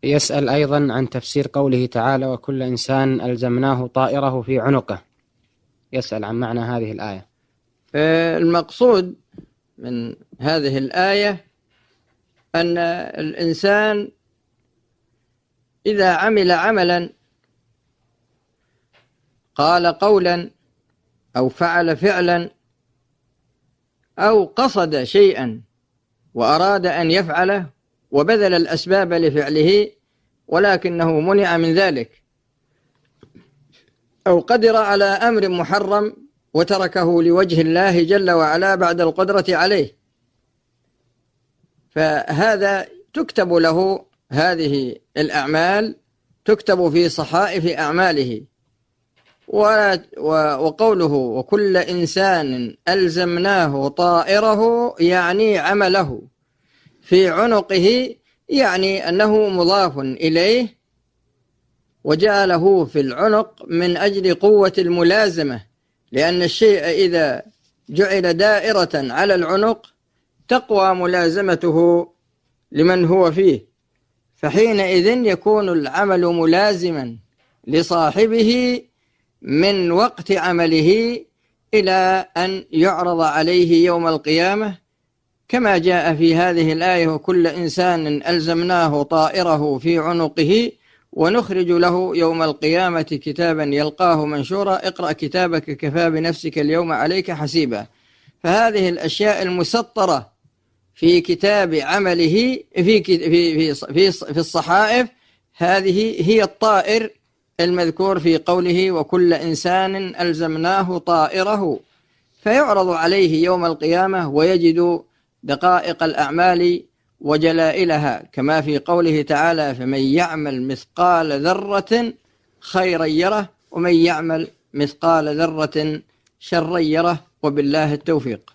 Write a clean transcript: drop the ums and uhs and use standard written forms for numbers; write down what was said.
يسأل أيضا عن تفسير قوله تعالى: وكل إنسان ألزمناه طائره في عنقه. يسأل عن معنى هذه الآية. المقصود من هذه الآية أن الإنسان إذا عمل عملا، قال قولا أو فعل فعلا أو قصد شيئا وأراد أن يفعله وبذل الأسباب لفعله ولكنه منع من ذلك، أو قدر على أمر محرم وتركه لوجه الله جل وعلا بعد القدرة عليه، فهذا تكتب له هذه الأعمال، تكتب في صحائف أعماله. وقوله وكل إنسان ألزمناه طائره يعني عمله في عنقه، يعني أنه مضاف إليه وجعله في العنق من أجل قوة الملازمة، لأن الشيء إذا جعل دائرة على العنق تقوى ملازمته لمن هو فيه، فحينئذ يكون العمل ملازما لصاحبه من وقت عمله إلى أن يعرض عليه يوم القيامة، كما جاء في هذه الآية: وكل إنسان ألزمناه طائره في عنقه ونخرج له يوم القيامة كتابا يلقاه منشورا اقرأ كتابك كفى بنفسك اليوم عليك حسيبا. فهذه الأشياء المسطرة في كتاب عمله في الصحائف، هذه هي الطائر المذكور في قوله وكل إنسان ألزمناه طائره، فيعرض عليه يوم القيامة ويجد دقائق الأعمال وجلائلها، كما في قوله تعالى: فمن يعمل مثقال ذرة خيرا يره ومن يعمل مثقال ذرة شرا يره، وبالله التوفيق.